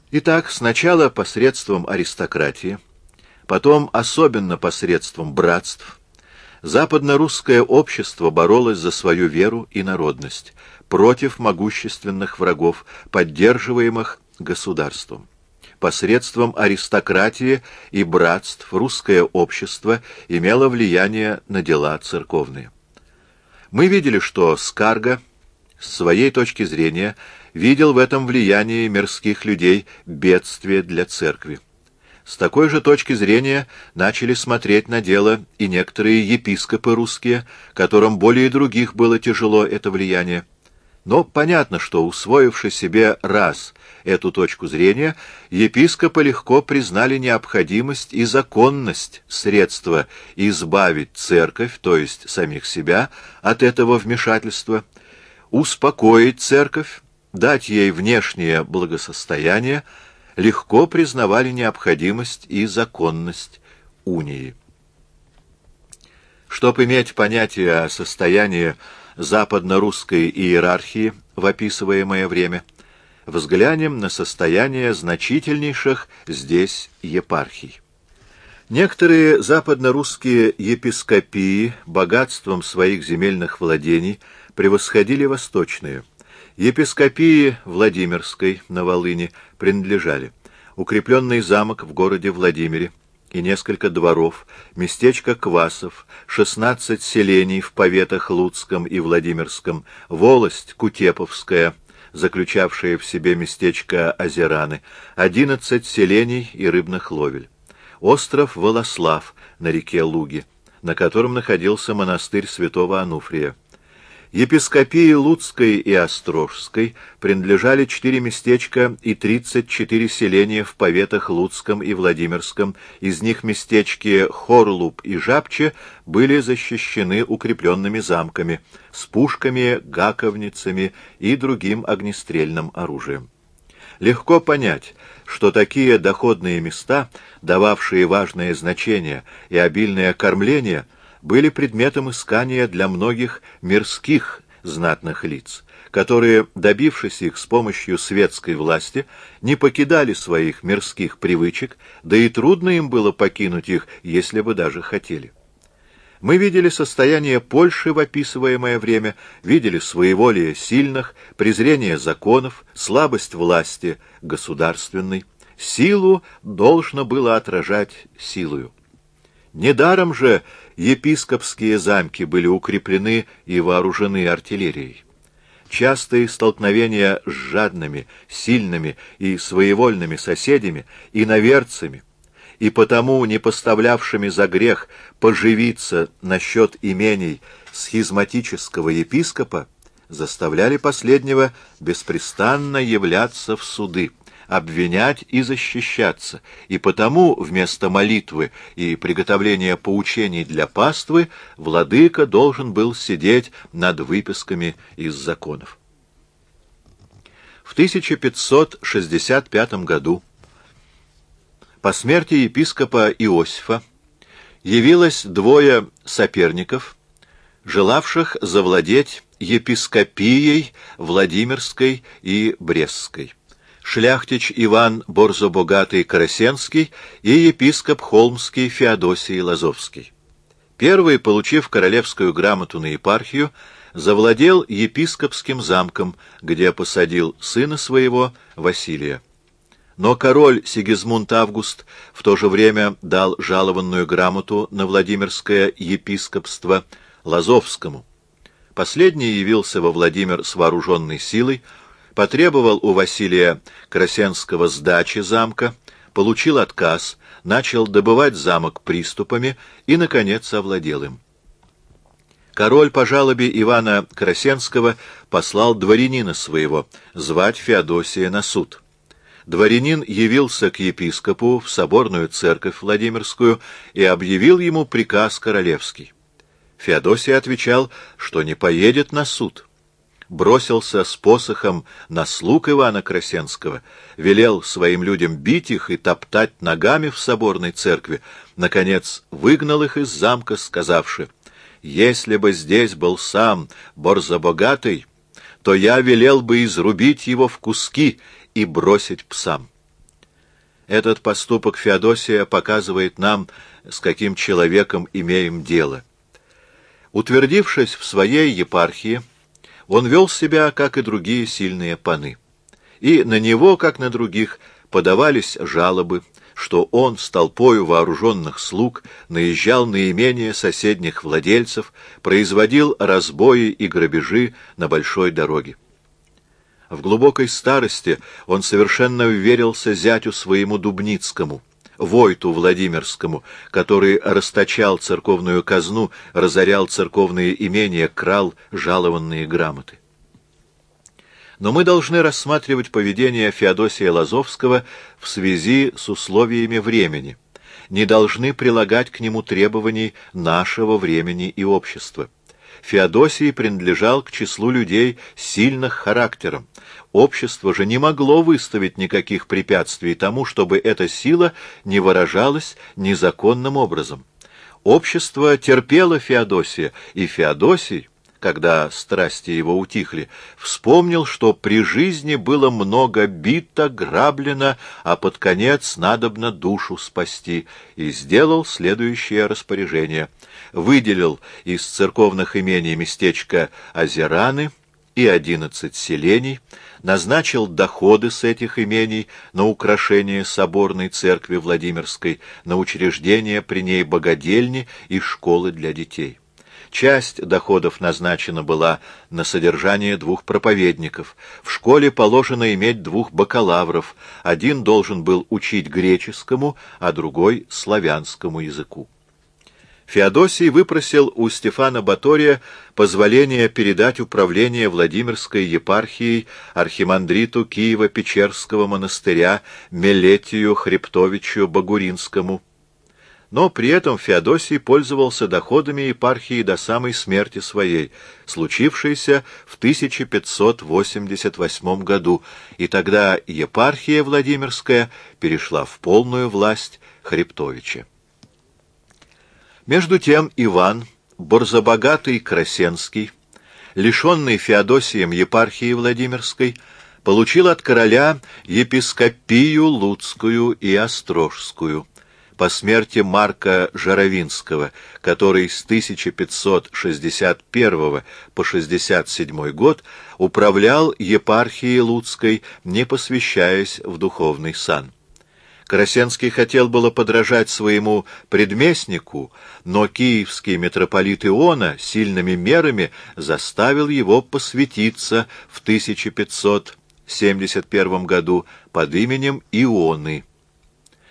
Итак, сначала посредством аристократии, потом особенно посредством братств, западно-русское общество боролось за свою веру и народность против могущественных врагов, поддерживаемых государством. Посредством аристократии и братств русское общество имело влияние на дела церковные. Мы видели, что Скарга, с своей точки зрения, видел в этом влиянии мирских людей бедствие для церкви. С такой же точки зрения начали смотреть на дело и некоторые епископы русские, которым более других было тяжело это влияние. Но понятно, что, усвоивши себе раз эту точку зрения, епископы легко признали необходимость и законность средства избавить церковь, то есть самих себя, от этого вмешательства, успокоить церковь, дать ей внешнее благосостояние, легко признавали необходимость и законность унии. Чтобы иметь понятие о состоянии западно-русской иерархии в описываемое время, взглянем на состояние значительнейших здесь епархий. Некоторые западно-русские епископии богатством своих земельных владений превосходили восточные. Епископии Владимирской на Волыни принадлежали укрепленный замок в городе Владимире и несколько дворов, местечко Квасов, 16 селений в поветах Луцком и Владимирском, волость Кутеповская, заключавшая в себе местечко Озераны, 11 селений и рыбных ловель, остров Волослав на реке Луги, на котором находился монастырь святого Ануфрия. Епископии Луцкой и Острожской принадлежали 4 местечка и 34 селения в поветах Луцком и Владимирском, из них местечки Хорлуб и Жабче были защищены укрепленными замками, с пушками, гаковницами и другим огнестрельным оружием. Легко понять, что такие доходные места, дававшие важное значение и обильное кормление, были предметом искания для многих мирских знатных лиц, которые, добившись их с помощью светской власти, не покидали своих мирских привычек, да и трудно им было покинуть их, если бы даже хотели. Мы видели состояние Польши в описываемое время, видели своеволие сильных, презрение законов, слабость власти государственной. Силу должно было отражать силою. Недаром же епископские замки были укреплены и вооружены артиллерией. Частые столкновения с жадными, сильными и своевольными соседями, иноверцами, и потому не поставлявшими за грех поживиться насчет имений схизматического епископа, заставляли последнего беспрестанно являться в суды, обвинять и защищаться, и потому вместо молитвы и приготовления поучений для паствы владыка должен был сидеть над выписками из законов. В 1565 году, по смерти епископа Иосифа, явилось двое соперников, желавших завладеть епископией Владимирской и Брестской: шляхтич Иван Борзобогатый-Карасенский и епископ Холмский Феодосий Лазовский. Первый, получив королевскую грамоту на епархию, завладел епископским замком, где посадил сына своего Василия. Но король Сигизмунд Август в то же время дал жалованную грамоту на Владимирское епископство Лазовскому. Последний явился во Владимир с вооруженной силой, потребовал у Василия Красенского сдачи замка, получил отказ, начал добывать замок приступами и, наконец, овладел им. Король по жалобе Ивана Красенского послал дворянина своего звать Феодосия на суд. Дворянин явился к епископу в соборную церковь Владимирскую и объявил ему приказ королевский. Феодосий отвечал, что не поедет на суд. Бросился с посохом на слуг Ивана Красенского, велел своим людям бить их и топтать ногами в соборной церкви, наконец выгнал их из замка, сказавши: «Если бы здесь был сам Борзобогатый, то я велел бы изрубить его в куски и бросить псам». Этот поступок Феодосия показывает нам, с каким человеком имеем дело. Утвердившись в своей епархии, он вел себя, как и другие сильные паны. И на него, как на других, подавались жалобы, что он с толпою вооруженных слуг наезжал на имения соседних владельцев, производил разбои и грабежи на большой дороге. В глубокой старости он совершенно вверился зятю своему Дубницкому, Войту Владимирскому, который расточал церковную казну, разорял церковные имения, крал жалованные грамоты. Но мы должны рассматривать поведение Феодосия Лазовского в связи с условиями времени, не должны прилагать к нему требований нашего времени и общества. Феодосий принадлежал к числу людей сильных характером. Общество же не могло выставить никаких препятствий тому, чтобы эта сила не выражалась незаконным образом. Общество терпело Феодосия, и Феодосий, когда страсти его утихли, вспомнил, что при жизни было много бито, граблено, а под конец надобно душу спасти, и сделал следующее распоряжение. Выделил из церковных имений местечко Озераны и 11 селений, назначил доходы с этих имений на украшение соборной церкви Владимирской, на учреждение при ней богадельни и школы для детей. Часть доходов назначена была на содержание 2 проповедников. В школе положено иметь 2 бакалавров. Один должен был учить греческому, а другой — славянскому языку. Феодосий выпросил у Стефана Батория позволение передать управление Владимирской епархией архимандриту Киево-Печерского монастыря Мелетию Хребтовичу Багуринскому. Но при этом Феодосий пользовался доходами епархии до самой смерти своей, случившейся в 1588 году, и тогда епархия Владимирская перешла в полную власть Хребтовича. Между тем Иван, борзобогатый Красенский, лишенный Феодосием епархии Владимирской, получил от короля епископию Луцкую и Острожскую по смерти Марка Жаровинского, который с 1561 по 67 год управлял епархией Луцкой, не посвящаясь в духовный сан. Красенский хотел было подражать своему предместнику, но киевский митрополит Иона сильными мерами заставил его посвятиться в 1571 году под именем Ионы.